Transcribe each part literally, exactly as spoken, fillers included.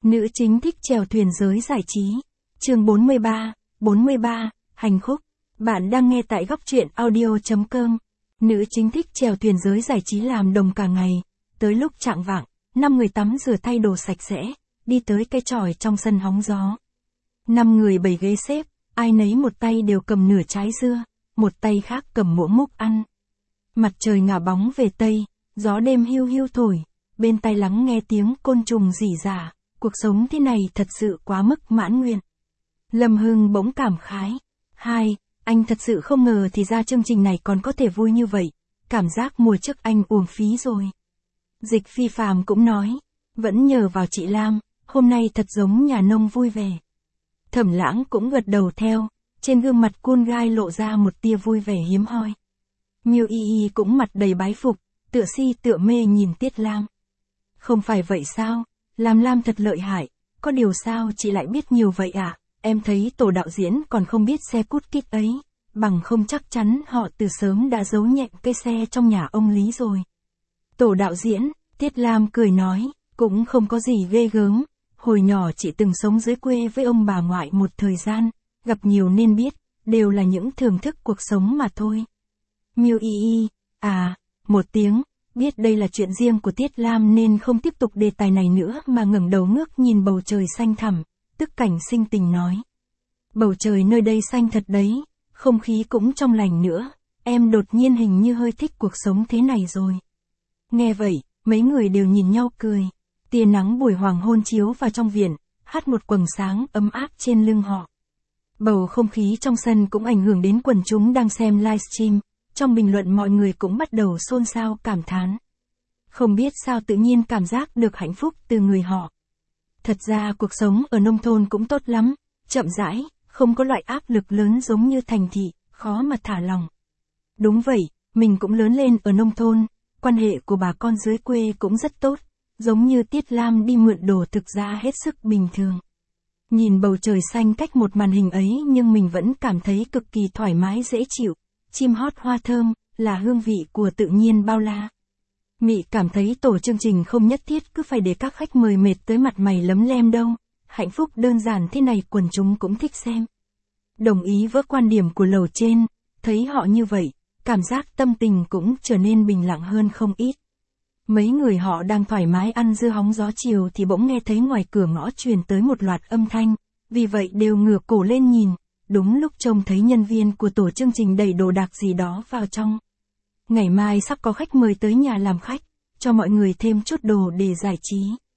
Nữ chính thích chèo thuyền giới giải trí. Chương bốn mươi ba, bốn mươi ba, hành khúc. Bạn đang nghe tại góc truyện audio chấm com. Nữ chính thích chèo thuyền giới giải trí làm đồng cả ngày. Tới lúc chạng vạng, năm người tắm rửa thay đồ sạch sẽ, đi tới cây chòi trong sân hóng gió. Năm người bảy ghế xếp, ai nấy một tay đều cầm nửa trái dưa, một tay khác cầm muỗng múc ăn. Mặt trời ngả bóng về tây, gió đêm hiu hiu thổi, bên tai lắng nghe tiếng côn trùng rỉ rả. Cuộc sống thế này thật sự quá mức mãn nguyện. Lâm Hưng bỗng cảm khái. Hai, anh thật sự không ngờ thì ra chương trình này còn có thể vui như vậy. Cảm giác mùa trước anh uổng phí rồi. Dịch Phi Phàm cũng nói. Vẫn nhờ vào chị Lam, hôm nay thật giống nhà nông vui vẻ. Thẩm Lãng cũng gật đầu theo, trên gương mặt cool guy lộ ra một tia vui vẻ hiếm hoi. Miêu Y Y cũng mặt đầy bái phục, tựa si tựa mê nhìn Tiết Lam. Không phải vậy sao? Lam Lam thật lợi hại, có điều sao chị lại biết nhiều vậy ạ? À? Em thấy tổ đạo diễn còn không biết xe cút kít ấy, bằng không chắc chắn họ từ sớm đã giấu nhẹm cây xe trong nhà ông Lý rồi. Tổ đạo diễn, Tiết Lam cười nói, cũng không có gì ghê gớm, hồi nhỏ chị từng sống dưới quê với ông bà ngoại một thời gian, gặp nhiều nên biết, đều là những thưởng thức cuộc sống mà thôi. Miêu Y Y, à, một tiếng. Biết đây là chuyện riêng của Tiết Lam nên không tiếp tục đề tài này nữa mà ngẩng đầu ngước nhìn bầu trời xanh thẳm, tức cảnh sinh tình nói. Bầu trời nơi đây xanh thật đấy, không khí cũng trong lành nữa, em đột nhiên hình như hơi thích cuộc sống thế này rồi. Nghe vậy, mấy người đều nhìn nhau cười, tia nắng buổi hoàng hôn chiếu vào trong viện, hắt một quầng sáng ấm áp trên lưng họ. Bầu không khí trong sân cũng ảnh hưởng đến quần chúng đang xem livestream. Trong bình luận mọi người cũng bắt đầu xôn xao cảm thán. Không biết sao tự nhiên cảm giác được hạnh phúc từ người họ. Thật ra cuộc sống ở nông thôn cũng tốt lắm, chậm rãi, không có loại áp lực lớn giống như thành thị, khó mà thả lòng. Đúng vậy, mình cũng lớn lên ở nông thôn, quan hệ của bà con dưới quê cũng rất tốt, giống như Tiết Lam đi mượn đồ thực ra hết sức bình thường. Nhìn bầu trời xanh cách một màn hình ấy nhưng mình vẫn cảm thấy cực kỳ thoải mái dễ chịu. Chim hót hoa thơm, là hương vị của tự nhiên bao la. Mị cảm thấy tổ chương trình không nhất thiết cứ phải để các khách mời mệt tới mặt mày lấm lem đâu. Hạnh phúc đơn giản thế này quần chúng cũng thích xem. Đồng ý với quan điểm của lầu trên, thấy họ như vậy, cảm giác tâm tình cũng trở nên bình lặng hơn không ít. Mấy người họ đang thoải mái ăn dưa hóng gió chiều thì bỗng nghe thấy ngoài cửa ngõ truyền tới một loạt âm thanh, vì vậy đều ngửa cổ lên nhìn. Đúng lúc trông thấy nhân viên của tổ chương trình đầy đồ đạc gì đó vào trong. Ngày mai sắp có khách mời tới nhà làm khách, cho mọi người thêm chút đồ để giải trí.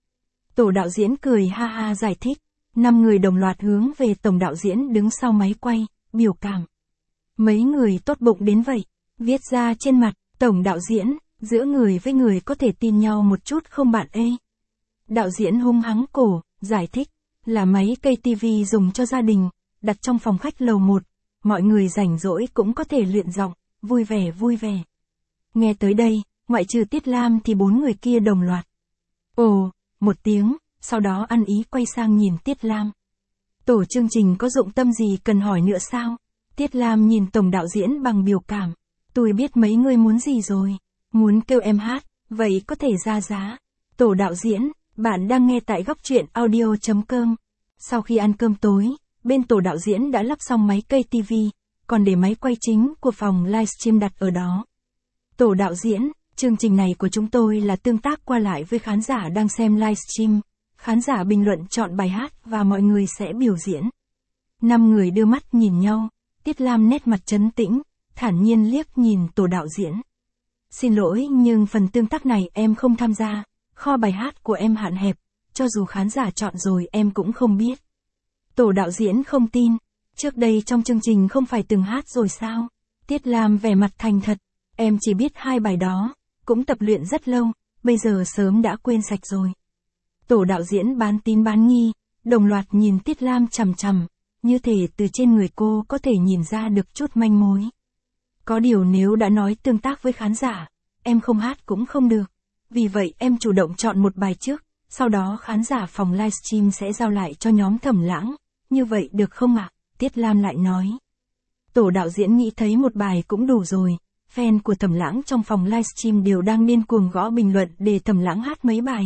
Tổ đạo diễn cười ha ha giải thích, năm người đồng loạt hướng về tổng đạo diễn đứng sau máy quay, biểu cảm. Mấy người tốt bụng đến vậy, viết ra trên mặt, tổng đạo diễn, giữa người với người có thể tin nhau một chút không bạn ê. Đạo diễn hung hắng cổ, giải thích, là máy cây tivi dùng cho gia đình. Đặt trong phòng khách lầu một, mọi người rảnh rỗi cũng có thể luyện giọng, vui vẻ vui vẻ. Nghe tới đây, ngoại trừ Tiết Lam thì bốn người kia đồng loạt. Ồ, một tiếng, sau đó ăn ý quay sang nhìn Tiết Lam. Tổ chương trình có dụng tâm gì cần hỏi nữa sao? Tiết Lam nhìn tổng đạo diễn bằng biểu cảm. Tôi biết mấy người muốn gì rồi, muốn kêu em hát, vậy có thể ra giá. Tổ đạo diễn, bạn đang nghe tại góc truyện audio chấm com. Sau khi ăn cơm tối, bên tổ đạo diễn đã lắp xong máy cây tivi, còn để máy quay chính của phòng livestream đặt ở đó. Tổ đạo diễn, chương trình này của chúng tôi là tương tác qua lại với khán giả đang xem livestream, khán giả bình luận chọn bài hát và mọi người sẽ biểu diễn. Năm người đưa mắt nhìn nhau, Tiết Lam nét mặt trấn tĩnh, thản nhiên liếc nhìn tổ đạo diễn. Xin lỗi nhưng phần tương tác này em không tham gia, kho bài hát của em hạn hẹp, cho dù khán giả chọn rồi em cũng không biết. Tổ đạo diễn không tin, trước đây trong chương trình không phải từng hát rồi sao? Tiết Lam vẻ mặt thành thật, em chỉ biết hai bài đó, cũng tập luyện rất lâu, bây giờ sớm đã quên sạch rồi. Tổ đạo diễn bán tín bán nghi, đồng loạt nhìn Tiết Lam chằm chằm, như thể từ trên người cô có thể nhìn ra được chút manh mối. Có điều nếu đã nói tương tác với khán giả, em không hát cũng không được, vì vậy em chủ động chọn một bài trước, sau đó khán giả phòng livestream sẽ giao lại cho nhóm Thẩm Lãng. Như vậy được không ạ? À? Tiết Lam lại nói. Tổ đạo diễn nghĩ thấy một bài cũng đủ rồi, fan của Thẩm Lãng trong phòng livestream đều đang điên cuồng gõ bình luận để Thẩm Lãng hát mấy bài,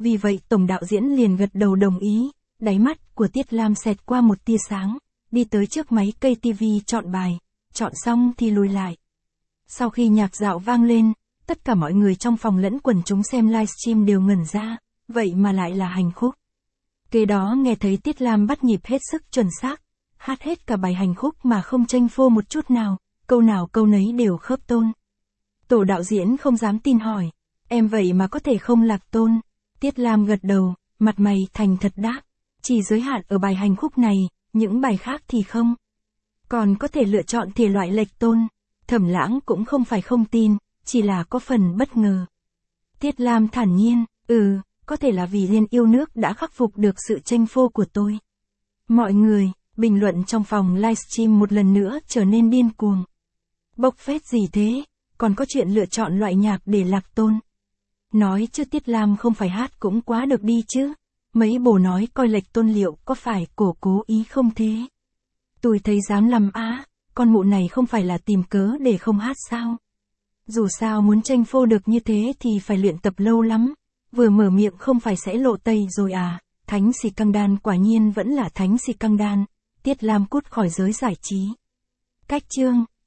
Vì vậy tổng đạo diễn liền gật đầu đồng ý, đáy mắt của Tiết Lam xẹt qua một tia sáng, đi tới trước máy cây tivi chọn bài, chọn xong thì lùi lại. Sau khi nhạc dạo vang lên, tất cả mọi người trong phòng lẫn quần chúng xem livestream đều ngẩn ra, vậy mà lại là Hành Khúc. Kế đó nghe thấy Tiết Lam bắt nhịp hết sức chuẩn xác, hát hết cả bài Hành Khúc mà không chênh phô một chút nào, câu nào câu nấy đều khớp tone. Tổ đạo diễn không dám tin hỏi, em vậy mà có thể không lạc tone? Tiết Lam gật đầu, mặt mày thành thật đáp, chỉ giới hạn ở bài Hành Khúc này, những bài khác thì không. Còn có thể lựa chọn thể loại lệch tone. Thẩm Lãng cũng không phải không tin, chỉ là có phần bất ngờ. Tiết Lam thản nhiên, ừ, có thể là vì Liên Yêu Nước đã khắc phục được sự chênh phô của tôi. Mọi người, bình luận trong phòng livestream một lần nữa trở nên điên cuồng. Bộc phét gì thế, còn có chuyện lựa chọn loại nhạc để lạc tone. Nói chứ Tiết Lam không phải hát cũng quá được đi chứ. Mấy bồ nói coi lệch tôn liệu có phải cổ cố ý không thế? Tôi thấy dám lắm á, con mụ này không phải là tìm cớ để không hát sao? Dù sao muốn tranh phô được như thế thì phải luyện tập lâu lắm. Vừa mở miệng không phải sẽ lộ tây rồi à? Thánh Xì Căng Đan quả nhiên vẫn là Thánh Xì Căng Đan. Tiết Lam cút khỏi giới giải trí. Cách chương